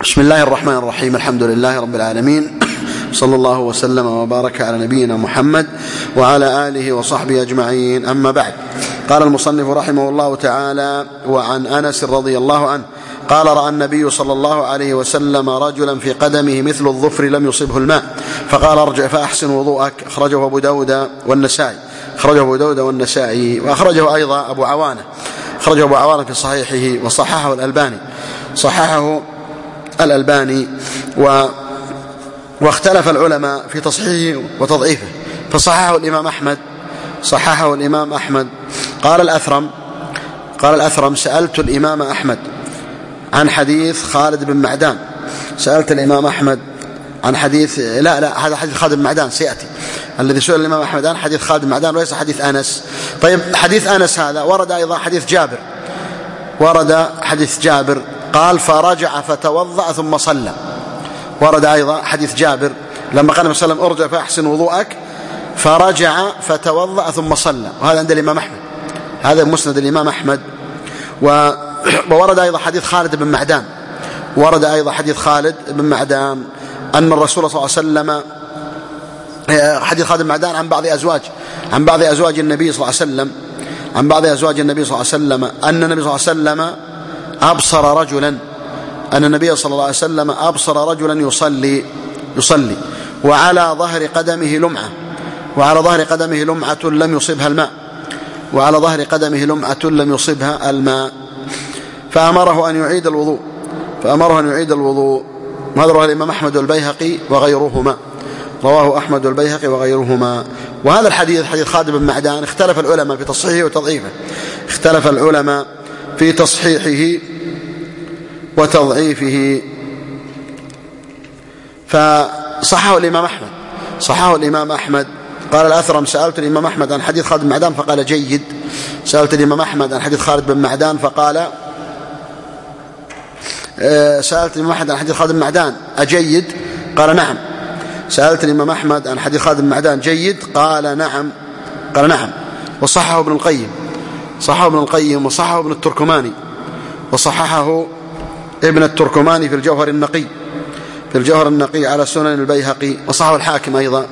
بسم الله الرحمن الرحيم. الحمد لله رب العالمين، صلى الله وسلم وبارك على نبينا محمد وعلى آله وصحبه أجمعين، أما بعد. قال المصنف رحمه الله تعالى: وعن أنس رضي الله عنه قال: رأى النبي صلى الله عليه وسلم رجلا في قدمه مثل الظفر لم يصبه الماء، فقال: ارجع فأحسن وضوءك. أخرجه أبو داود والنسائي، وأخرجه أيضا أبو عوانة في صحيحه، وصححه الألباني واختلف العلماء في تصحيحه وتضعيفه، فصححه الإمام أحمد. قال الأثرم: سألت الإمام أحمد عن حديث خالد بن معدان. سألت الإمام أحمد عن حديث هذا حديث خالد بن معدان سيأتي. الذي سئل الإمام أحمد عن حديث خالد بن معدان وليس حديث أنس. طيب، حديث أنس هذا ورد أيضا حديث جابر قال: فرجع فتوضأ ثم صلى. ورد أيضا حديث جابر لما قال النبي صلى الله عليه وسلم: ارجع فأحسن وضوءك، فرجع فتوضأ ثم صلى. وهذا عند الإمام أحمد، هذا مسند الإمام أحمد. وورد أيضا حديث خالد بن معدان أن الرسول صلى الله عليه وسلم، حديث خالد بن معدان عن بعض أزواج النبي صلى الله عليه وسلم، أن النبي صلى الله عليه وسلم أبصر رجلا يصلي وعلى ظهر قدمه لمعة لم يصبها الماء، فأمره أن يعيد الوضوء. وهذا رواه الإمام أحمد والبيهقي وغيرهما. وهذا الحديث حديث خالد بن معدان اختلف العلماء في تصحيحه وتضعيفه، فصححه الإمام أحمد. قال الأثرم: سألت الإمام أحمد عن حديث خالد بن معدان فقال: جيد. سألت الإمام أحمد عن حديث خالد بن معدان فقال: سألت الإمام أحمد عن حديث خالد بن معدان أجيد؟ قال: نعم. سألت الإمام أحمد عن حديث خالد بن معدان جيد؟ قال: نعم. وصححه ابن القيم وصححه ابن التركماني في الجوهر النقي على سنن البيهقي، وصححه الحاكم أيضا.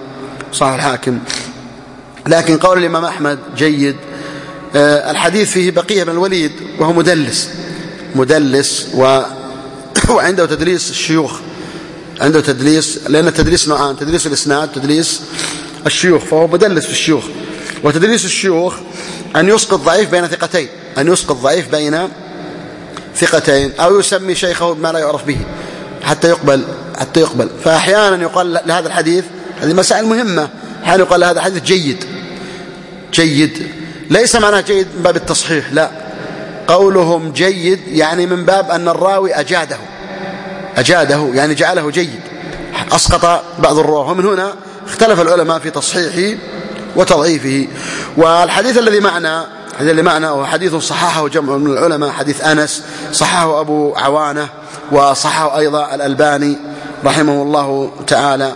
لكن قول الإمام أحمد جيد، الحديث فيه بقية بن الوليد وهو مدلس وعنده تدليس الشيوخ، لأن التدليس نوعان: تدليس الإسناد، تدليس الشيوخ، فهو مدلس في الشيوخ. وتدليس الشيوخ أن يسقط ضعيف بين ثقتين، أو يسمي شيخه بما لا يعرف به حتى يقبل. فأحيانا يقال لهذا الحديث، هذه مسائل مهمة، أحيانا يقال لهذا الحديث جيد. ليس معناه جيد من باب التصحيح، لا، قولهم جيد يعني من باب أن الراوي أجاده يعني جعله جيد، أسقط بعض الرواه. ومن هنا اختلف العلماء في تصحيحه وتضعيفه. والحديث الذي معنا هو حديث صححه جمع من العلماء، حديث أنس، صححه أبو عوانة وصححه أيضا الألباني رحمه الله تعالى،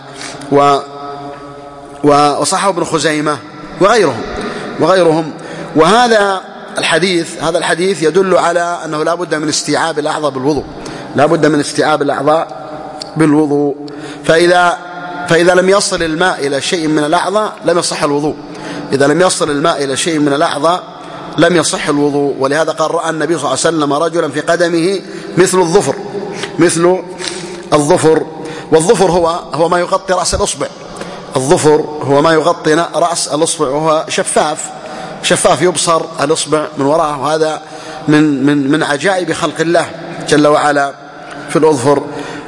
وصححه ابن خزيمة وغيرهم. وهذا الحديث يدل على أنه لا بد من استيعاب الأعضاء بالوضوء، فإذا لم يصل الماء إلى شيء من الأعضاء لم يصح الوضوء. ولهذا قال: رأى النبي صلى الله عليه وسلم رجلا في قدمه مثل الظفر. والظفر هو ما يغطي رأس الأصبع، وهو شفاف يبصر الأصبع من وراءه. وهذا من عجائب خلق الله جل وعلا في الأظفر.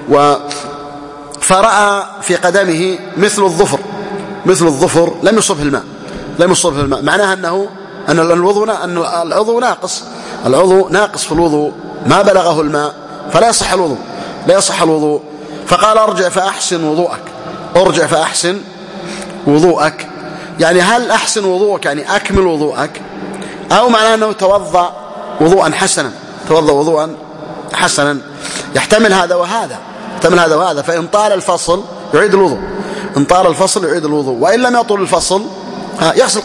فرأى في قدمه مثل الظفر لم يصبه الماء. معناها أن العضو ناقص في الوضوء، ما بلغه الماء، فلا يصح الوضوء. فقال: ارجع فأحسن وضوءك. يعني هل أحسن وضوءك يعني أكمل وضوءك، أو معناه أنه توضأ وضوءا حسنا؟ يحتمل هذا وهذا. فإن طال الفصل يعيد الوضوء، وإن لم يطول الفصل يغسل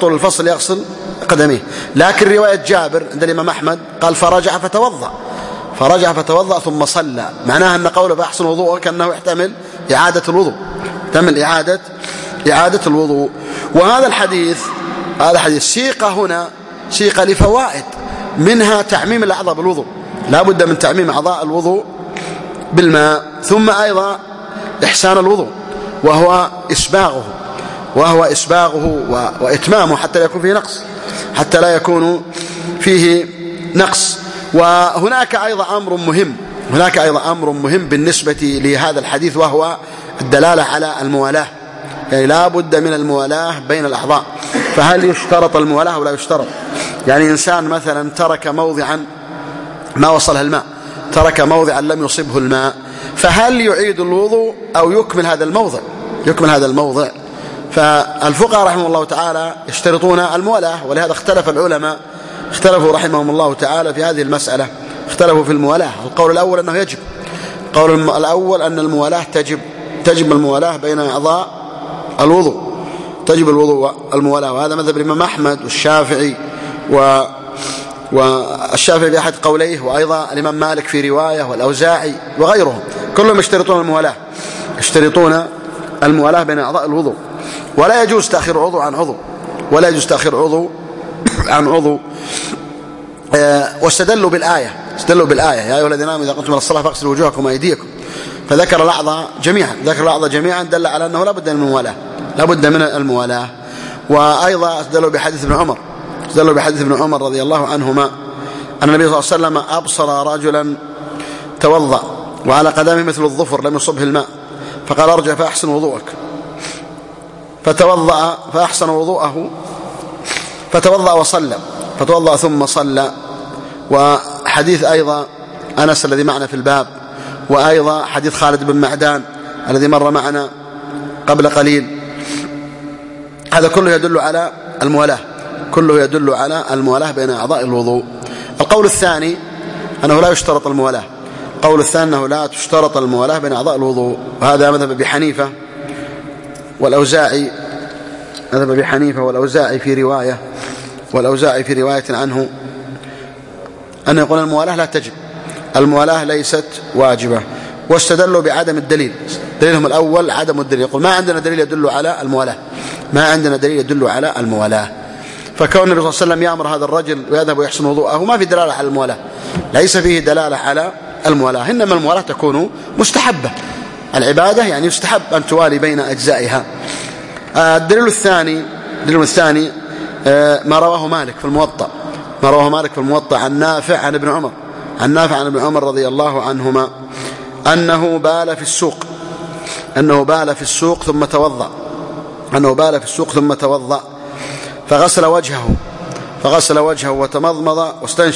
قدميه. لكن رواية جابر عند الإمام أحمد قال: فرجع فرجع فتوضأ ثم صلى، معناها أن قوله فأحسن وضوءك أنه يحتمل إعادة الوضوء، يحتمل إعادة الوضوء. وهذا الحديث سيق هنا سيق لفوائد، منها تعميم الأعضاء بالوضوء، لا بد من تعميم أعضاء الوضوء بالماء، ثم أيضا إحسان الوضوء وهو إسباغه وإتمامه حتى لا يكون فيه نقص. وهناك أيضا أمر مهم بالنسبة لهذا الحديث، وهو الدلالة على الموالاة، يعني لا بد من الموالاة بين الأعضاء. فهل يشترط الموالاة ولا يشترط؟ يعني إنسان مثلا ترك موضعا ما وصلها الماء، ترك موضعا لم يصبه الماء، فهل يعيد الوضوء أو يكمل هذا الموضع؟ فالفقهاء رحمه الله تعالى يشترطون الموالاة، ولهذا اختلف العلماء، اختلفوا رحمهم الله تعالى في هذه المسألة، اختلفوا في الموالاة. القول الأول أنه يجب، القول الأول أن الموالاة تجب الموالاة بين أعضاء الوضوء، تجب الموالاة، وهذا مذهب الإمام أحمد والشافعي والشافعي بأحد قوليه، وأيضا الإمام مالك في رواية، والأوزاعي وغيرهم، كلهم يشترطون الموالاة بين أعضاء الوضوء، ولا يجوز تأخير عضو عن عضو. واستدلوا بالآية يا أيها الذين آمنوا إذا قمتم إلى الصلاة فاغسلوا وجوهكم وأيديكم، فذكر الأعضاء جميعا دل على أنه لا بد من الموالاة. وأيضا استدلوا بحديث ابن عمر رضي الله عنهما أن النبي صلى الله عليه وسلم أبصر رجلا توضأ وعلى قدمه مثل الظفر لم يصبه الماء، فقال ارجع فأحسن وضوءك، فتوضأ فأحسن وضوءه، فتوضأ ثم صلى. وحديث أيضا أنس الذي معنا في الباب، وأيضا حديث خالد بن معدان الذي مر معنا قبل قليل، هذا كله يدل على الموالاة بين أعضاء الوضوء. القول الثاني أنه لا يشترط الموالاة، تشترط الموالاة بين أعضاء الوضوء، وهذا مذهب أبي حنيفة والأوزاعي في رواية عنه أنه يقول الموالاة لا تجب، الموالاة ليست واجبة. واستدلوا بعدم الدليل، دليلهم الأول عدم الدليل، يقول ما عندنا دليل يدل على الموالاة، فكون النبي صلى الله عليه وسلم يأمر هذا الرجل ويذهب ويحسن وضوءه ما في دلالة على الموالاة، ليس فيه دلالة على الموالاة، إنما الموالاة تكون مستحبة، العبادة يعني يستحب أن توالي بين أجزائها. الدليل الثاني ما رواه مالك في الموطأ عن نافع عن ابن عمر رضي الله عنهما أنه بال في السوق ثم توضأ فغسل وجهه وتمضمض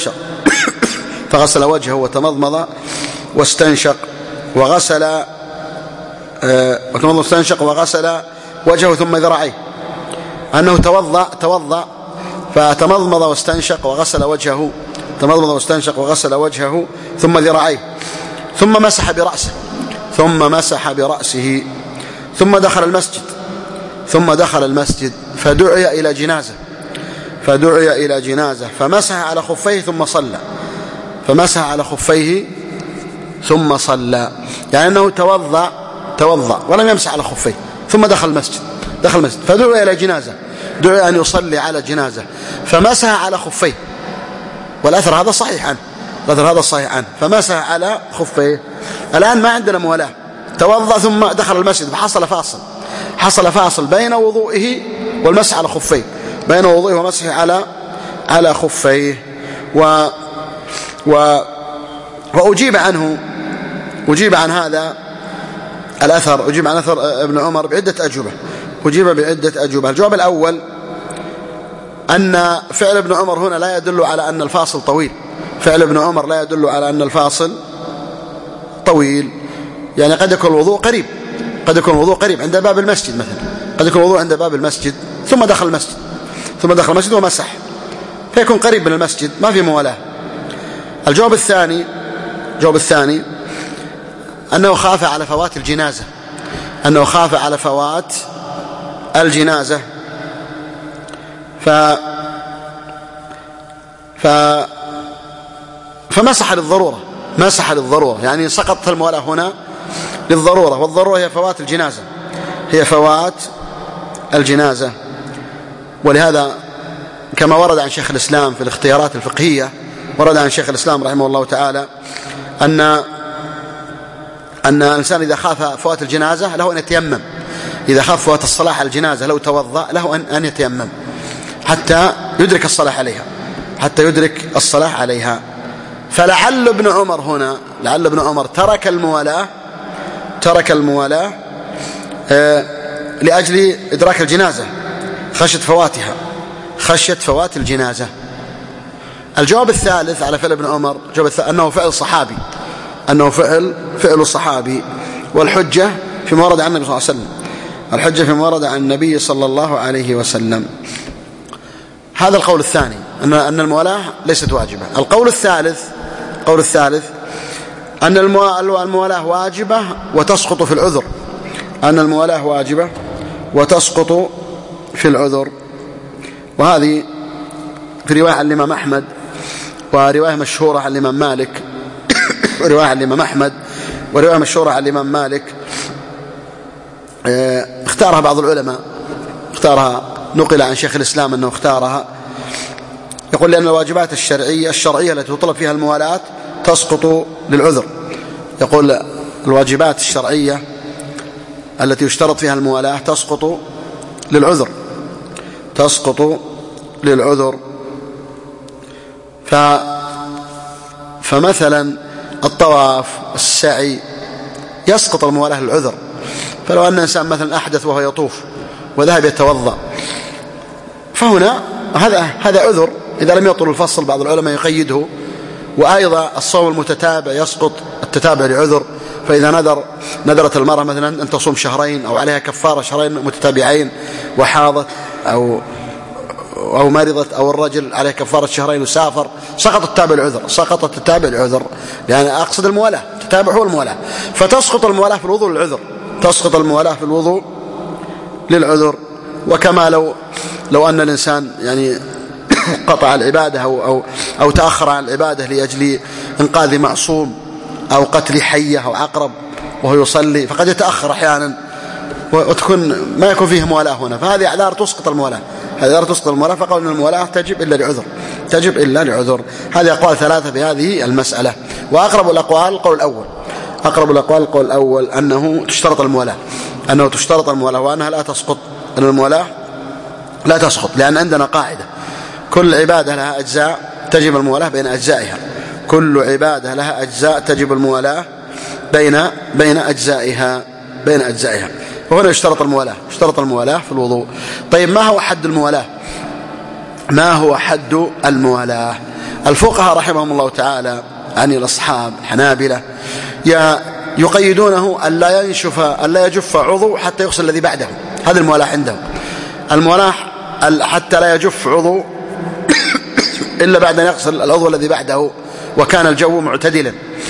واستنشق وغسل وجهه ثم ذراعيه، أنه توضأ فتمضمض واستنشق وغسل وجهه ثم ذراعيه، ثم مسح برأسه ثم دخل المسجد فدعي إلى جنازة فمسح على خفيه ثم صلى، يعني أنه توضأ ولم يمسح على خفيه، ثم دخل المسجد فدعي إلى جنازة، دعي أن يصلي على جنازة فمسح على خفيه، والأثر هذا صحيح عنه، فمسح على خفيه. الآن ما عندنا موالاة، توضأ ثم دخل المسجد فحصل فاصل بين وضوئه والمسح على خفيه، بين وضوئه ومسح على خفيه. وأجيب عن هذا الأثر، أجيب عن أثر ابن عمر بعدة أجوبة. الجواب الأول أن فعل ابن عمر هنا لا يدل على أن الفاصل طويل، يعني قد يكون الوضوء قريب عند باب المسجد مثلا، قد يكون الوضوء عند باب المسجد ثم دخل المسجد ومسح، فيكون قريب من المسجد، ما في موالاة. الجواب الثاني أنه خاف على فوات الجنازة، فمسح مسح للضرورة، يعني سقطت الموالاة هنا للضرورة، والضرورة هي فوات الجنازة، هي فوات الجنازة. ولهذا كما ورد عن شيخ الإسلام في الاختيارات الفقهية، ورد عن شيخ الإسلام رحمه الله تعالى أن الإنسان إذا خاف فوات الجنازة له أن يتيمم، إذا خاف فوات الصلاة على الجنازة لو توضأ له أن يتيمم حتى يدرك الصلاة عليها، حتى يدرك الصلاة عليها. فلعل ابن عمر هنا، لعل ابن عمر ترك الموالاة لأجل إدراك الجنازة، خشية فوات الجنازة. الجواب الثالث على فعل ابن عمر أنه فعل صحابي، أنه فعل صحابي، والحجة فيما ورد عن النبي صلى الله عليه وسلم، الحجة فيما ورد عن النبي صلى الله عليه وسلم. هذا القول الثاني، أن الموالاة ليست واجبة. القول الثالث أن الموالاة واجبة وتسقط في العذر، أن الموالاة واجبة وتسقط في العذر. وهذه في رواية عن الإمام أحمد، ورواية مشهورة عن الإمام مالك، ورواية عن الإمام أحمد، ورواية مشهورة عن الإمام مالك اختارها بعض العلماء، نقل عن شيخ الإسلام أنه اختارها، يقول لأن الواجبات الشرعية التي تطلب فيها الموالاة تسقط للعذر. يقول الواجبات الشرعية التي يشترط فيها الموالاة تسقط للعذر. فمثلا الطواف، السعي، يسقط الموالاة للعذر. فلو أن إنسان مثلا أحدث وهو يطوف وذهب يتوضأ، فهنا هذا عذر إذا لم يطل الفصل، بعض العلماء يقيده. وأيضا الصوم المتتابع يسقط التتابع لعذر، فإذا نذرت المرأة مثلا أن تصوم شهرين أو عليها كفارة شهرين متتابعين وحاضت أو مرضت، أو الرجل عليه كفارة شهرين وسافر، سقط التتابع العذر، لأن أقصد الموالاة، التتابع هو الموالاة، فتسقط الموالاة في الوضوء للعذر، تسقط الموالاة في الوضوء للعذر. وكما لو أن الإنسان يعني قطع العبادة أو تأخر عن العبادة لأجل إنقاذ معصوم أو قتل حية أو عقرب وهو يصلي، فقد يتأخر أحيانا ما يكون فيه موالاة هنا، فهذه أعذار تسقط الموالاة، فقال أن الموالاة تجب إلا لعذر. هذه أقوال ثلاثة في هذه المسألة، وأقرب الأقوال القول الأول أنه تشترط الموالاة، وأنها لا تسقط، أن الموالاة لا تسقط، لأن عندنا قاعدة: كل عبادة لها أجزاء تجب الموالاة بين أجزائها، كل عبادة لها أجزاء تجب الموالاة بين أجزائها. وهنا يشترط الموالاة في الوضوء. طيب ما هو حد الموالاة؟ الفقهاء رحمهم الله تعالى عن الأصحاب الحنابلة يقيدونه أن لا يجف عضو حتى يغسل الذي بعده. هذه الموالاة عندهم، الموالاة حتى لا يجف عضو إلا بعد أن يغسل العضو الذي بعده، وكان الجو معتدلا،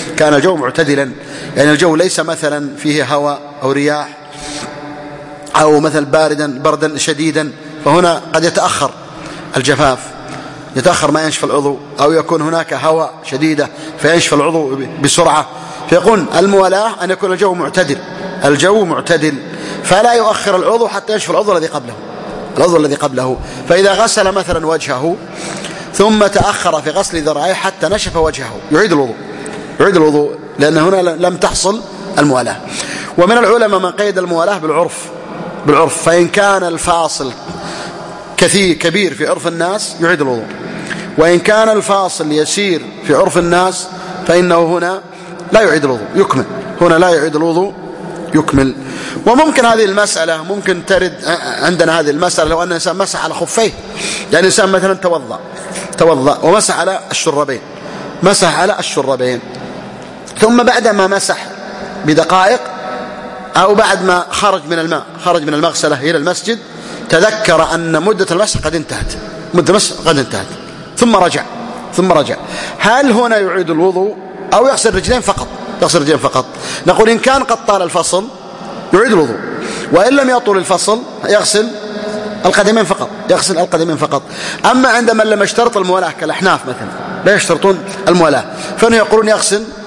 يعني الجو ليس مثلا فيه هواء أو رياح أو مثل بردا شديدا، فهنا قد يتأخر الجفاف، يتأخر ما ينشف العضو، أو يكون هناك هواء شديدة فينشف العضو بسرعة. فيقول الموالاة أن يكون الجو معتدل، فلا يؤخر العضو حتى ينشف العضو الذي قبله. فإذا غسل مثلا وجهه ثم تأخر في غسل ذراعيه حتى نشف وجهه، يعيد الوضوء، لأن هنا لم تحصل الموالاة. ومن العلماء من قيد الموالاة بالعرف، فإن كان الفاصل كبير في عرف الناس يعيد الوضوء، وإن كان الفاصل يسير في عرف الناس فإنه هنا لا يعيد الوضوء، يكمل. وممكن هذه المسألة ممكن ترد عندنا، هذه المسألة لو أن الإنسان مسح على خفيه، يعني الإنسان مثلا توضأ ومسح على الشربين، ثم بعدما مسح بدقائق أو بعد ما خرج من المغسلة إلى المسجد تذكر أن مدة المسح قد انتهت، ثم رجع، هل هنا يعيد الوضوء أو يغسل الرجلين فقط؟ نقول إن كان قد طال الفصل يعيد الوضوء، وإن لم يطول الفصل يغسل القدمين فقط. أما عندما لم يشترط الموالاة كالأحناف مثلا لا يشترطون الموالاة، فإنه يقولون يغسل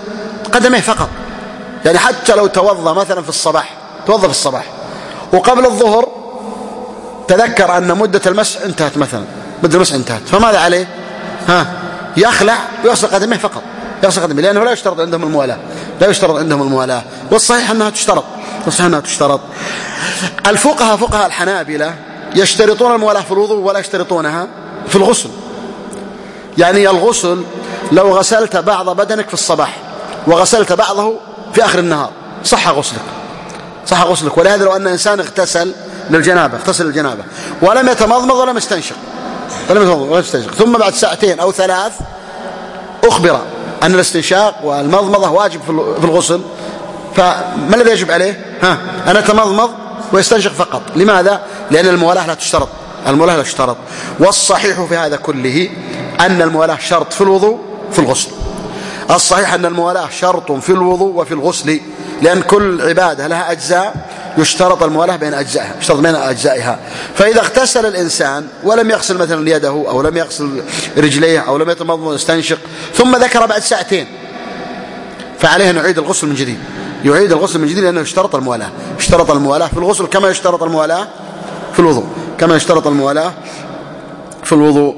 قدميه فقط. يعني حتى لو توضأ مثلا في الصباح، توضأ في الصباح وقبل الظهر تذكر أن مدة المسح انتهت مثلا، مدة المسح انتهت، فماذا عليه؟ يخلع ويغسل قدميه فقط، يغسل قدميه، لأنه لا يشترط عندهم الموالاة، لا يشترط عندهم الموالاة، والصحيح أنها تشترط، والصحيح أنها تشترط. فقهاء الحنابلة يشترطون الموالاة في الوضوء ولا يشترطونها في الغسل. يعني الغسل لو غسلت بعض بدنك في الصباح وغسلت بعضه في آخر النهار صح غسلك، صح غسلك. ولهذا لو أن إنسان اغتسل للجنابة ولم يتمضمض ولم يستنشق ثم بعد ساعتين أو 3 أخبر أن الاستنشاق والمضمضة واجب في الغسل، فما الذي يجب عليه؟ أن يتمضمض ويستنشق فقط. لماذا؟ لأن الموالاة لا تشترط، الموالاة لا تشترط. والصحيح في هذا كله أن الموالاة شرط في الوضوء في الغسل. الصحيح أن الموالاة شرط في الوضوء وفي الغسل، لأن كل عبادة لها أجزاء يشترط الموالاة بين أجزائها، يشترط بين أجزائها. فإذا اغتسل الإنسان ولم يغسل مثلا يده أو لم يغسل رجليه أو لم يتمضمض ويستنشق ثم ذكر بعد ساعتين، فعليه أن يعيد الغسل من جديد، يعيد الغسل من جديد، لأنه يشترط الموالاة، يشترط الموالاة في الغسل كما يشترط الموالاة في الوضوء، كما يشترط الموالاة في الوضوء.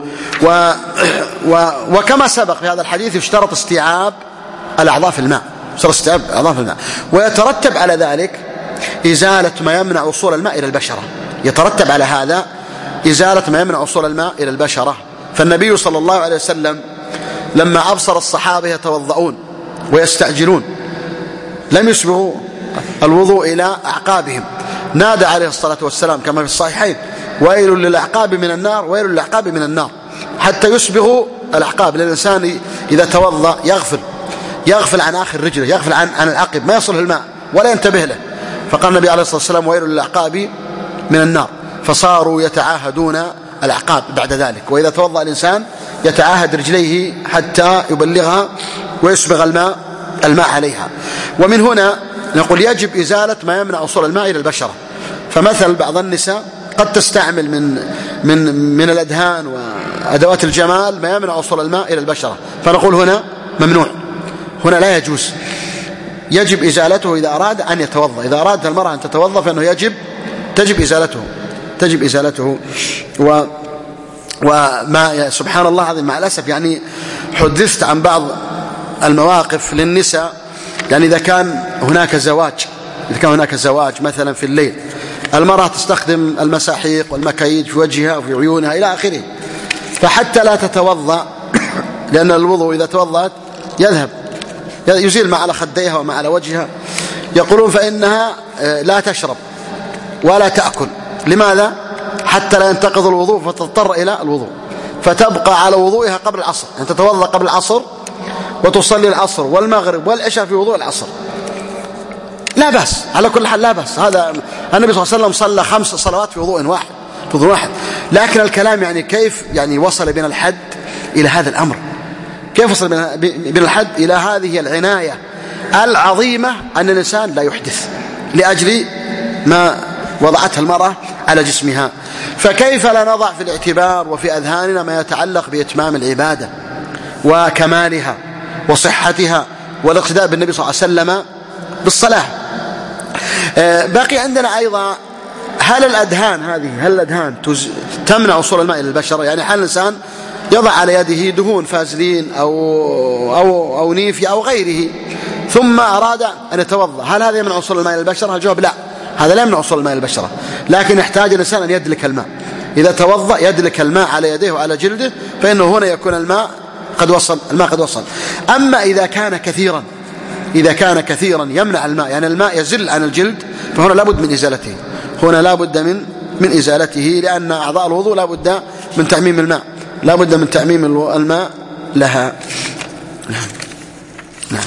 وكما سبق في هذا الحديث يشترط استيعاب الأعضاء في الماء، يشترط استيعاب الأعضاء في الماء، ويترتب على ذلك إزالة ما يمنع وصول الماء إلى البشرة، يترتب على هذا إزالة ما يمنع وصول الماء إلى البشرة. فالنبي صلى الله عليه وسلم لما أبصر الصحابة يتوضؤون ويستعجلون لم يسبغوا الوضوء إلى أعقابهم، نادى عليه الصلاة والسلام كما في الصحيحين: ويل للأعقاب من النار، ويل للأعقاب من النار، حتى يسبغوا الأعقاب. للإنسان إذا توضأ يغفل عن آخر رجله، يغفل عن العقب، ما يصله الماء ولا ينتبه له. فقال النبي عليه الصلاة والسلام: ويل للأعقاب من النار. فصاروا يتعاهدون الأعقاب بعد ذلك، وإذا توضأ الإنسان يتعاهد رجليه حتى يبلغها ويسبغ الماء عليها. ومن هنا نقول يجب إزالة ما يمنع وصول الماء إلى البشرة. فمثل بعض النساء قد تستعمل من الأدهان وأدوات الجمال ما يمنع وصول الماء إلى البشرة، فنقول هنا ممنوع، هنا لا يجوز، يجب إزالته إذا أراد أن يتوضأ. إذا أرادت المرأة أن تتوضأ فإنه تجب إزالته. وما سبحان الله هذا مع الأسف، يعني حدثت عن بعض المواقف للنساء، يعني إذا كان هناك زواج مثلا في الليل، المرأة تستخدم المساحيق والمكايد في وجهها وفي عيونها إلى آخره، فحتى لا تتوضأ، لأن الوضوء إذا توضأت يزيل ما على خديها وما على وجهها، يقولون فإنها لا تشرب ولا تأكل. لماذا؟ حتى لا ينتقض الوضوء فتضطر إلى الوضوء، فتبقى على وضوءها قبل العصر، أن تتوضأ قبل العصر وتصلي العصر والمغرب والعشاء في وضوء العصر، لا بأس، على كل حال لا بأس. هذا النبي صلى الله عليه وسلم صلى 5 صلوات في وضوء واحد. لكن الكلام يعني كيف يعني وصل بنا الحد إلى هذا الأمر، كيف وصل بنا الحد إلى هذه العناية العظيمة أن الإنسان لا يحدث لأجل ما وضعتها المرأة على جسمها. فكيف لا نضع في الاعتبار وفي أذهاننا ما يتعلق بإتمام العبادة وكمالها وصحتها والاقتداء بالنبي صلى الله عليه وسلم بالصلاة. باقي عندنا أيضا هل الأدهان تمنع وصول الماء إلى البشرة؟ يعني حال الإنسان يضع على يده دهون فازلين أو نيفي أو غيره ثم أراد أن يتوضأ، هل هذا يمنع وصول الماء إلى البشرة؟ الجواب لا، هذا لا يمنع وصول الماء إلى البشرة، لكن يحتاج الإنسان أن يدلك الماء. إذا توضأ يدلك الماء على يديه وعلى جلده، فإنه هنا يكون الماء قد وصل. أما إذا كان كثيرا يمنع الماء، يعني الماء يزل عن الجلد، فهنا لابد من إزالته، من إزالته، لأن أعضاء الوضوء لابد من تعميم الماء لها. نعم.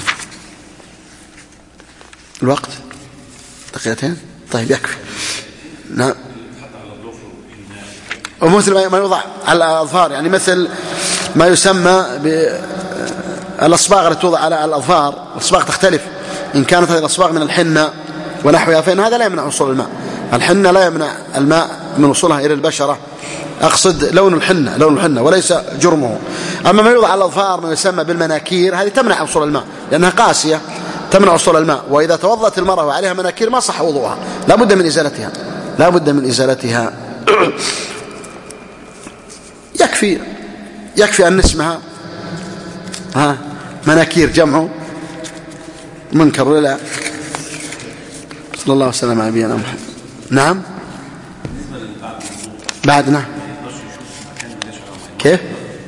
الوقت دقيقتين، طيب يكفي. نعم. ومثل ما يوضع على الأظفار، يعني مثل ما يسمى بالأصباغ التي توضع على الأظفار، الأصباغ تختلف، إن كانت هذه الأصباغ من الحنة ونحوها فإن هذا لا يمنع وصول الماء. الحنة لا يمنع الماء من وصولها إلى البشرة، أقصد لون الحنة وليس جرمه. أما ما يوضع على الأظفار ما يسمى بالمناكير، هذه تمنع وصول الماء لأنها قاسية تمنع وصول الماء. وإذا توضأت المرأة وعليها مناكير ما صح وضوءها، لا بد من إزالتها، لا بد من إزالتها. يكفي أن اسمها مناكير جمع منكر ولا. صلى الله وسلم على نبينا محمد. نعم بعدنا كيف؟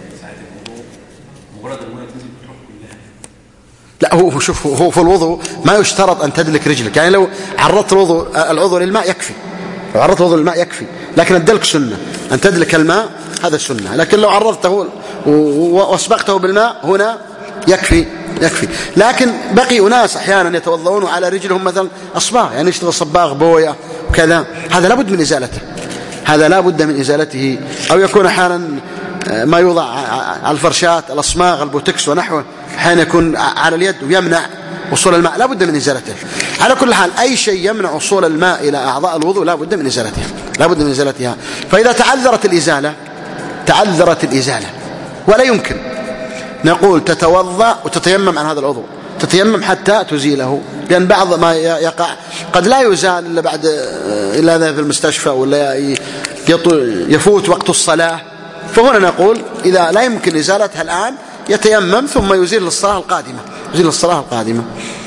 لا هو شوف، هو في الوضوء ما يشترط أن تدلك رجلك، يعني لو عرضت العضو للماء يكفي، لو عرضت الوضوء للماء يكفي، لكن الدلك سنة، أن تدلك الماء هذا سنة، لكن لو عرضته واسبقته بالماء هنا يكفي. لكن بقي أناس أحيانا يتوضؤون على رجلهم مثلا أصباغ، يعني يشتغل صباغ بوية وكذا، هذا لابد من إزالته، هذا لابد من إزالته. أو يكون أحيانا ما يوضع على الفرشات الأصماغ البوتكس ونحوه، أحيانا يكون على اليد ويمنع وصول الماء، لابد من إزالته. على كل حال أي شيء يمنع وصول الماء إلى أعضاء الوضوء لابد من إزالتها، فإذا تعذرت الإزالة ولا يمكن، نقول تتوضأ وتتيمم عن هذا العضو، تتيمم حتى تزيله، لأن بعض ما يقع قد لا يزال إلا بعد إلا في المستشفى، ولا يفوت وقت الصلاة. فهنا نقول إذا لا يمكن إزالتها الآن يتيمم ثم يزيل للصلاة القادمة.